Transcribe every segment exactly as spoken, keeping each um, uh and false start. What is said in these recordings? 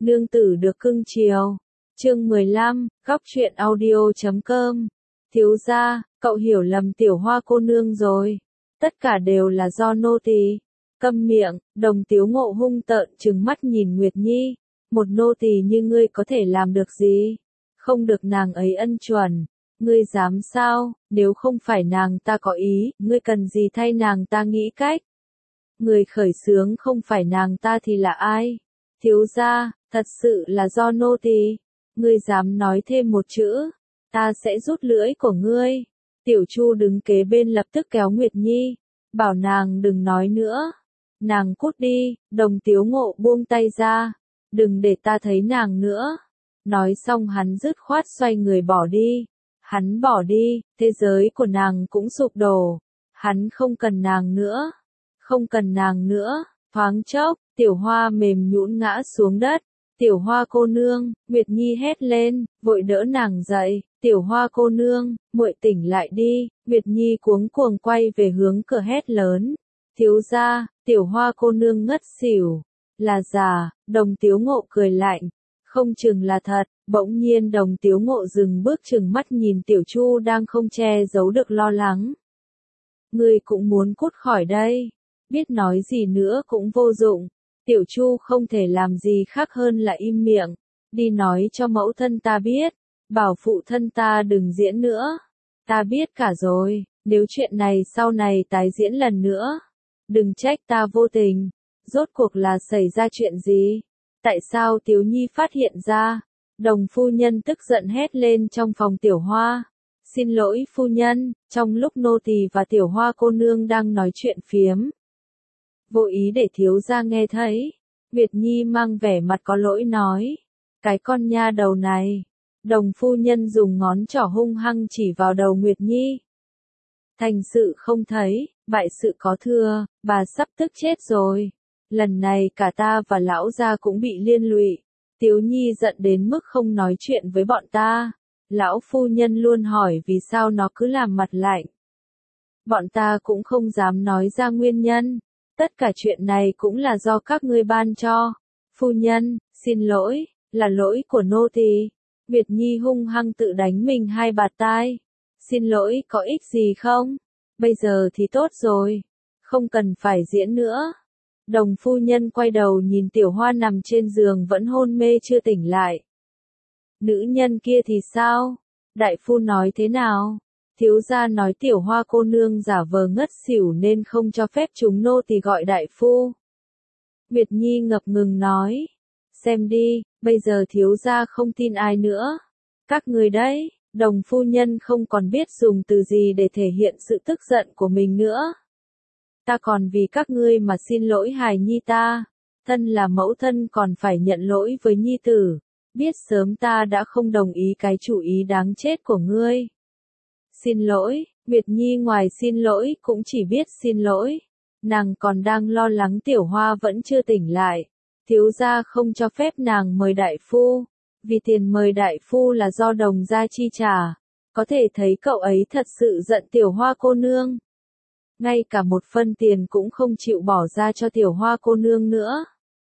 Nương tử được cưng chiều. Chương mười lăm, góc truyện audio chấm com. Thiếu gia, cậu hiểu lầm Tiểu Hoa cô nương rồi. Tất cả đều là do nô tỳ. Câm miệng. Đồng Tiếu Ngộ hung tợn trừng mắt nhìn Nguyệt Nhi. Một nô tỳ như ngươi có thể làm được gì? Không được nàng ấy ân chuẩn. Ngươi dám sao? Nếu không phải nàng ta có ý, ngươi cần gì thay nàng ta nghĩ cách? Người khởi xướng không phải nàng ta thì là ai? Thiếu gia, thật sự là do nô tỳ. Ngươi dám nói thêm một chữ, ta sẽ rút lưỡi của ngươi. Tiểu Chu đứng kế bên lập tức kéo Nguyệt Nhi, bảo nàng đừng nói nữa. Nàng cút đi. Đồng Tiếu Ngộ buông tay ra, đừng để ta thấy nàng nữa. Nói xong hắn dứt khoát xoay người bỏ đi. Hắn bỏ đi, thế giới của nàng cũng sụp đổ. Hắn không cần nàng nữa. Không cần nàng nữa. Thoáng chốc, Tiểu Hoa mềm nhũn ngã xuống đất. Tiểu Hoa cô nương, Nguyệt Nhi hét lên, vội đỡ nàng dậy. Tiểu Hoa cô nương, muội tỉnh lại đi. Nguyệt Nhi cuống cuồng quay về hướng cửa hét lớn. Thiếu gia, Tiểu Hoa cô nương ngất xỉu. Là giả. Đồng Tiếu Ngộ cười lạnh. Không chừng là thật. Bỗng nhiên Đồng Tiếu Ngộ dừng bước trừng mắt nhìn Tiểu Chu đang không che giấu được lo lắng. Ngươi cũng muốn cút khỏi đây. Biết nói gì nữa cũng vô dụng. Tiểu Chu không thể làm gì khác hơn là im miệng. Đi nói cho mẫu thân ta biết. Bảo phụ thân ta đừng diễn nữa. Ta biết cả rồi. Nếu chuyện này sau này tái diễn lần nữa, đừng trách ta vô tình. Rốt cuộc là xảy ra chuyện gì? Tại sao Tiếu Nhi phát hiện ra? Đồng phu nhân tức giận hét lên trong phòng Tiểu Hoa. Xin lỗi phu nhân, trong lúc nô tỳ và Tiểu Hoa cô nương đang nói chuyện phiếm, vô ý để thiếu gia nghe thấy. Nguyệt Nhi mang vẻ mặt có lỗi nói. Cái con nha đầu này. Đồng phu nhân dùng ngón trỏ hung hăng chỉ vào đầu Nguyệt Nhi. Thành sự không thấy, bại sự có thừa, bà sắp tức chết rồi. Lần này cả ta và lão gia cũng bị liên lụy. Tiếu Nhi giận đến mức không nói chuyện với bọn ta. Lão phu nhân luôn hỏi vì sao nó cứ làm mặt lạnh. Bọn ta cũng không dám nói ra nguyên nhân. Tất cả chuyện này cũng là do các ngươi ban cho. Phu nhân, xin lỗi, là lỗi của nô tỳ. Nguyệt Nhi hung hăng tự đánh mình hai bạt tai. Xin lỗi có ích gì không? Bây giờ thì tốt rồi. Không cần phải diễn nữa. Đồng phu nhân quay đầu nhìn Tiểu Hoa nằm trên giường vẫn hôn mê chưa tỉnh lại. Nữ nhân kia thì sao? Đại phu nói thế nào? Thiếu gia nói Tiểu Hoa cô nương giả vờ ngất xỉu nên không cho phép chúng nô tỳ gọi đại phu. Nguyệt Nhi ngập ngừng nói. Xem đi, bây giờ thiếu gia không tin ai nữa. Các người đấy. Đồng phu nhân không còn biết dùng từ gì để thể hiện sự tức giận của mình nữa. Ta còn vì các ngươi mà xin lỗi hài nhi ta. Thân là mẫu thân còn phải nhận lỗi với nhi tử. Biết sớm ta đã không đồng ý cái chủ ý đáng chết của ngươi. Xin lỗi. Nguyệt Nhi ngoài xin lỗi cũng chỉ biết xin lỗi. Nàng còn đang lo lắng Tiểu Hoa vẫn chưa tỉnh lại. Thiếu gia không cho phép nàng mời đại phu. Vì tiền mời đại phu là do đồng gia chi trả. Có thể thấy cậu ấy thật sự giận Tiểu Hoa cô nương. Ngay cả một phân tiền cũng không chịu bỏ ra cho Tiểu Hoa cô nương nữa.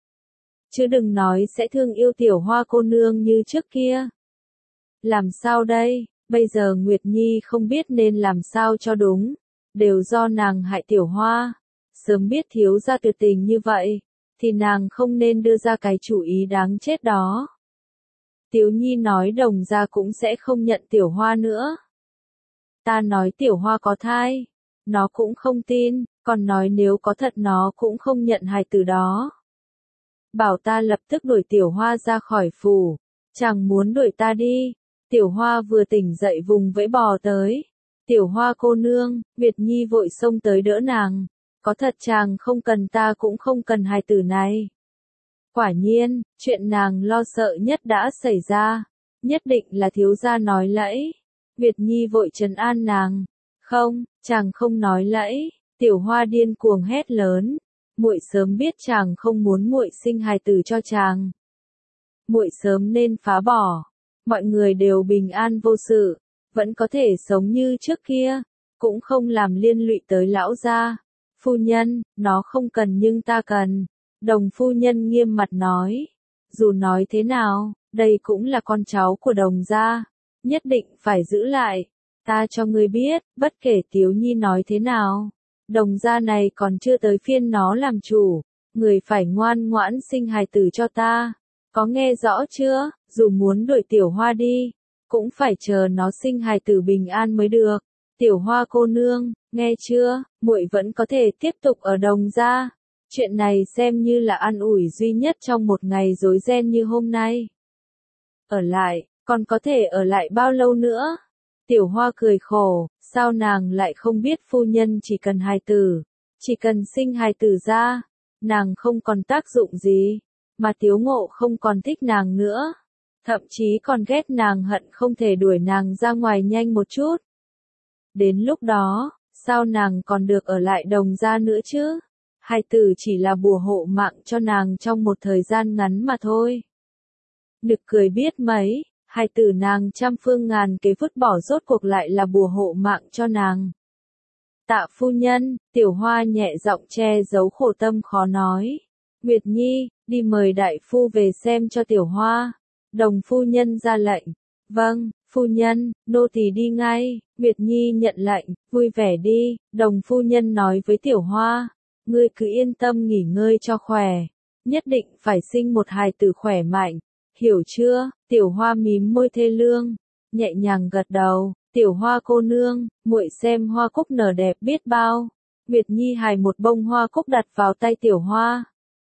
Chứ đừng nói sẽ thương yêu Tiểu Hoa cô nương như trước kia. Làm sao đây? Bây giờ Nguyệt Nhi không biết nên làm sao cho đúng. Đều do nàng hại Tiểu Hoa. Sớm biết thiếu gia tuyệt tình như vậy, thì nàng không nên đưa ra cái chủ ý đáng chết đó. Tiếu Nhi nói đồng gia cũng sẽ không nhận Tiểu Hoa nữa. Ta nói Tiểu Hoa có thai. Nó cũng không tin, còn nói nếu có thật nó cũng không nhận hài tử đó. Bảo ta lập tức đuổi Tiểu Hoa ra khỏi phủ. Chàng muốn đuổi ta đi. Tiểu Hoa vừa tỉnh dậy vùng vẫy bò tới. Tiểu Hoa cô nương, Nguyệt Nhi vội xông tới đỡ nàng. Có thật chàng không cần ta cũng không cần hài tử này. Quả nhiên, chuyện nàng lo sợ nhất đã xảy ra. Nhất định là thiếu gia nói lẫy. Nguyệt Nhi vội trấn an nàng. Không, chàng không nói lẫy. Tiểu Hoa điên cuồng hét lớn. Muội sớm biết chàng không muốn muội sinh hài tử cho chàng. Muội sớm nên phá bỏ. Mọi người đều bình an vô sự, vẫn có thể sống như trước kia, cũng không làm liên lụy tới lão gia. Phu nhân, nó không cần nhưng ta cần. Đồng phu nhân nghiêm mặt nói. dù nói thế nào, đây cũng là con cháu của Đồng gia, nhất định phải giữ lại. Ta cho ngươi biết, bất kể Tiếu Nhi nói thế nào, Đồng gia này còn chưa tới phiên nó làm chủ, người phải ngoan ngoãn sinh hài tử cho ta. Có nghe rõ chưa? Dù muốn đuổi Tiểu Hoa đi, cũng phải chờ nó sinh hài tử bình an mới được. Tiểu Hoa cô nương, nghe chưa? Muội vẫn có thể tiếp tục ở Đồng gia. Chuyện này xem như là an ủi duy nhất trong một ngày rối ren như hôm nay. Ở lại, còn có thể ở lại bao lâu nữa? Tiểu Hoa cười khổ, sao nàng lại không biết phu nhân chỉ cần hài tử, chỉ cần sinh hài tử ra, nàng không còn tác dụng gì, mà Tiếu Ngộ không còn thích nàng nữa, thậm chí còn ghét nàng hận không thể đuổi nàng ra ngoài nhanh một chút. Đến lúc đó, sao nàng còn được ở lại Đồng gia nữa chứ? Hài tử chỉ là bùa hộ mạng cho nàng trong một thời gian ngắn mà thôi. Nực cười biết mấy, hài tử nàng trăm phương ngàn kế vứt bỏ rốt cuộc lại là bùa hộ mạng cho nàng. Tạ phu nhân, Tiểu Hoa nhẹ giọng che giấu khổ tâm khó nói. Nguyệt Nhi, đi mời đại phu về xem cho Tiểu Hoa. Đồng phu nhân ra lệnh. Vâng, phu nhân, nô tỳ đi ngay. Nguyệt Nhi nhận lệnh, vui vẻ đi. Đồng phu nhân nói với Tiểu Hoa, ngươi cứ yên tâm nghỉ ngơi cho khỏe, nhất định phải sinh một hài tử khỏe mạnh, hiểu chưa? Tiểu Hoa mím môi thê lương, nhẹ nhàng gật đầu. Tiểu Hoa cô nương, muội xem hoa cúc nở đẹp biết bao. Nguyệt Nhi hài một bông hoa cúc đặt vào tay Tiểu Hoa.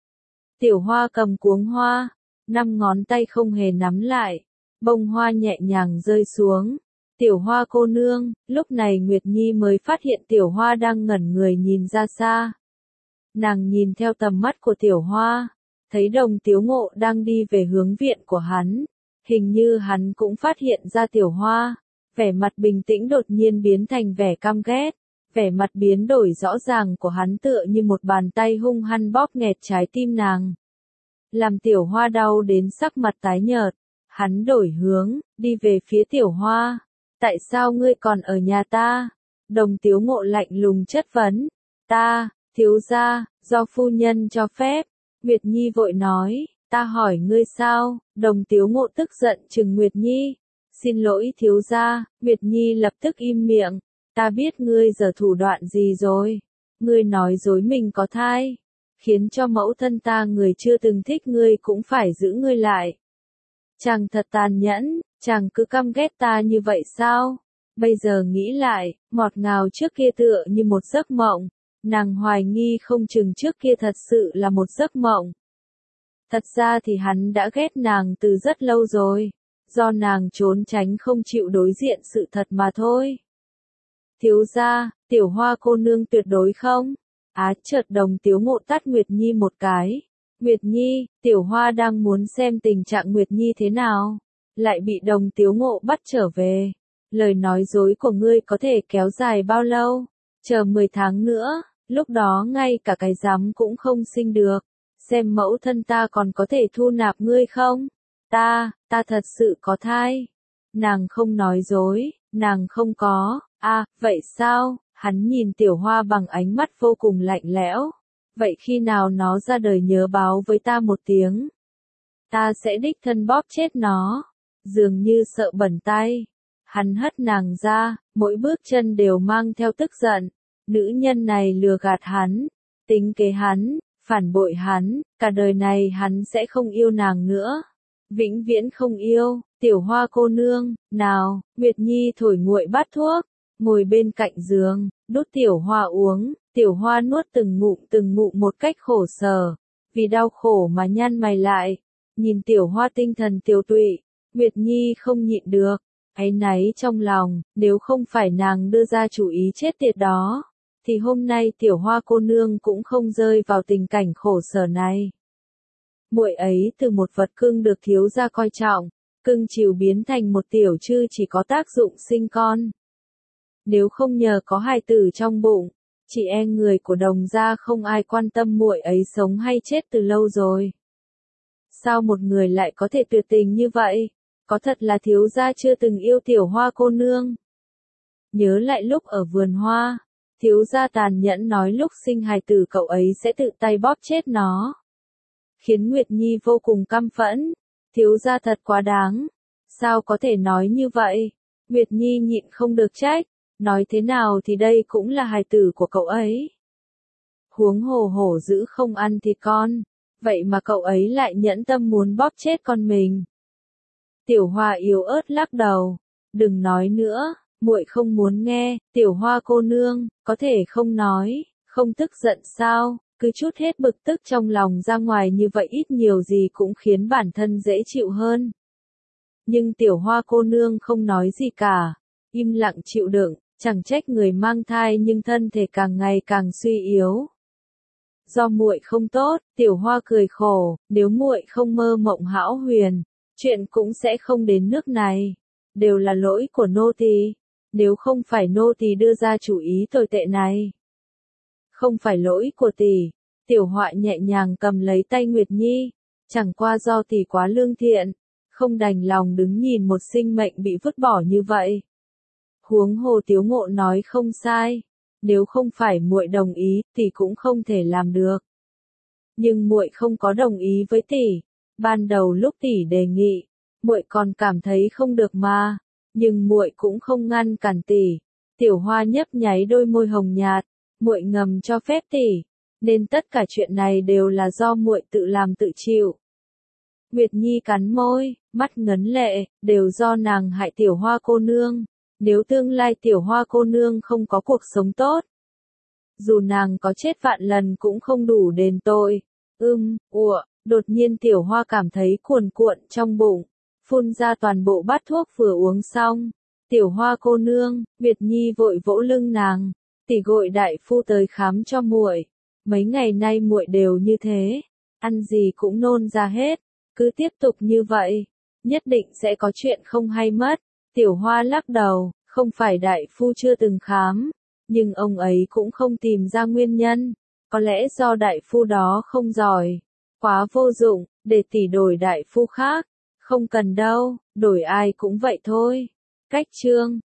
Tiểu Hoa cầm cuống hoa, năm ngón tay không hề nắm lại, bông hoa nhẹ nhàng rơi xuống. Tiểu Hoa cô nương, lúc này Nguyệt Nhi mới phát hiện Tiểu Hoa đang ngẩn người nhìn ra xa. Nàng nhìn theo tầm mắt của Tiểu Hoa, thấy Đồng Tiếu Ngộ đang đi về hướng viện của hắn, hình như hắn cũng phát hiện ra Tiểu Hoa. Vẻ mặt bình tĩnh đột nhiên biến thành vẻ căm ghét, vẻ mặt biến đổi rõ ràng của hắn tựa như một bàn tay hung hăng bóp nghẹt trái tim nàng. Làm Tiểu Hoa đau đến sắc mặt tái nhợt, hắn đổi hướng, đi về phía Tiểu Hoa. Tại sao ngươi còn ở nhà ta? Đồng Tiếu Ngộ lạnh lùng chất vấn. Ta, thiếu gia, do phu nhân cho phép. Nguyệt Nhi vội nói, ta hỏi ngươi sao? Đồng Tiếu Ngộ tức giận trừng Nguyệt Nhi. Xin lỗi thiếu gia, Nguyệt Nhi lập tức im miệng. Ta biết ngươi giở thủ đoạn gì rồi. Ngươi nói dối mình có thai, khiến cho mẫu thân ta người chưa từng thích ngươi cũng phải giữ ngươi lại. Chàng thật tàn nhẫn, chàng cứ căm ghét ta như vậy sao? Bây giờ nghĩ lại, ngọt ngào trước kia tựa như một giấc mộng. Nàng hoài nghi không chừng trước kia thật sự là một giấc mộng. Thật ra thì hắn đã ghét nàng từ rất lâu rồi, do nàng trốn tránh không chịu đối diện sự thật mà thôi. Thiếu gia, Tiểu Hoa cô nương tuyệt đối không? Á chợt Đồng Tiếu Ngộ tát Nguyệt Nhi một cái. Nguyệt Nhi, Tiểu Hoa đang muốn xem tình trạng Nguyệt Nhi thế nào, lại bị Đồng Tiếu Ngộ bắt trở về. Lời nói dối của ngươi có thể kéo dài bao lâu? Chờ mười tháng nữa, lúc đó ngay cả cái rắm cũng không sinh được. Xem mẫu thân ta còn có thể thu nạp ngươi không? Ta, ta thật sự có thai. Nàng không nói dối, nàng không có. À, vậy sao? Hắn nhìn Tiểu Hoa bằng ánh mắt vô cùng lạnh lẽo. Vậy khi nào nó ra đời nhớ báo với ta một tiếng. Ta sẽ đích thân bóp chết nó. Dường như sợ bẩn tay. Hắn hất nàng ra, mỗi bước chân đều mang theo tức giận. Nữ nhân này lừa gạt hắn, tính kế hắn, phản bội hắn, cả đời này hắn sẽ không yêu nàng nữa. Vĩnh viễn không yêu. Tiểu Hoa cô nương, nào, Nguyệt Nhi thổi nguội bát thuốc, ngồi bên cạnh giường, đút Tiểu Hoa uống. Tiểu Hoa nuốt từng ngụm từng ngụm một cách khổ sở, vì đau khổ mà nhăn mày lại, nhìn Tiểu Hoa tinh thần tiều tụy. Nguyệt Nhi không nhịn được, áy náy trong lòng, nếu không phải nàng đưa ra chủ ý chết tiệt đó, thì hôm nay Tiểu Hoa cô nương cũng không rơi vào tình cảnh khổ sở này. Muội ấy từ một vật cưng được thiếu gia coi trọng, cưng chiều biến thành một tiểu trư chỉ có tác dụng sinh con. Nếu không nhờ có hài tử trong bụng, chị em người của Đồng gia không ai quan tâm muội ấy sống hay chết từ lâu rồi. Sao một người lại có thể tuyệt tình như vậy? Có thật là thiếu gia chưa từng yêu Tiểu Hoa cô nương. Nhớ lại lúc ở vườn hoa, thiếu gia tàn nhẫn nói lúc sinh hài tử cậu ấy sẽ tự tay bóp chết nó. khiến Nguyệt Nhi vô cùng căm phẫn. Thiếu gia thật quá đáng. Sao có thể nói như vậy? Nguyệt Nhi nhịn không được trách. Nói thế nào thì đây cũng là hài tử của cậu ấy. Huống hồ hổ dữ không ăn thịt con. Vậy mà cậu ấy lại nhẫn tâm muốn bóp chết con mình. Tiểu Hoa yếu ớt lắc đầu. Đừng nói nữa, muội không muốn nghe. Tiểu Hoa cô nương, có thể không nói, không tức giận sao? Cứ chút hết bực tức trong lòng ra ngoài như vậy ít nhiều gì cũng khiến bản thân dễ chịu hơn. Nhưng Tiểu Hoa cô nương không nói gì cả, im lặng chịu đựng, chẳng trách người mang thai nhưng thân thể càng ngày càng suy yếu. Do muội không tốt, Tiểu Hoa cười khổ, nếu muội không mơ mộng hão huyền, chuyện cũng sẽ không đến nước này. Đều là lỗi của nô tỳ, nếu không phải nô tỳ đưa ra chủ ý tồi tệ này. Không phải lỗi của tỷ. Tiểu Hoa nhẹ nhàng cầm lấy tay Nguyệt Nhi, chẳng qua do tỷ quá lương thiện, không đành lòng đứng nhìn một sinh mệnh bị vứt bỏ như vậy. Huống hồ Tiếu Ngộ nói không sai, nếu không phải muội đồng ý, tỷ cũng không thể làm được. Nhưng muội không có đồng ý với tỷ. Ban đầu lúc tỷ đề nghị, muội còn cảm thấy không được mà, nhưng muội cũng không ngăn cản tỷ. Tiểu Hoa nhấp nháy đôi môi hồng nhạt, muội ngầm cho phép tỷ, nên tất cả chuyện này đều là do muội tự làm tự chịu. Nguyệt Nhi cắn môi, mắt ngấn lệ, đều do nàng hại Tiểu Hoa cô nương. Nếu tương lai Tiểu Hoa cô nương không có cuộc sống tốt, dù nàng có chết vạn lần cũng không đủ đền tội. Ưm, ủa, đột nhiên Tiểu Hoa cảm thấy cuồn cuộn trong bụng, phun ra toàn bộ bát thuốc vừa uống xong. Tiểu Hoa cô nương, Nguyệt Nhi vội vỗ lưng nàng, tỷ gọi đại phu tới khám cho muội. Mấy ngày nay muội đều như thế, ăn gì cũng nôn ra hết, cứ tiếp tục như vậy, nhất định sẽ có chuyện không hay mất. Tiểu Hoa lắc đầu, không phải đại phu chưa từng khám, nhưng ông ấy cũng không tìm ra nguyên nhân, có lẽ do đại phu đó không giỏi, quá vô dụng, để tỷ đổi đại phu khác. Không cần đâu, đổi ai cũng vậy thôi. Cách chương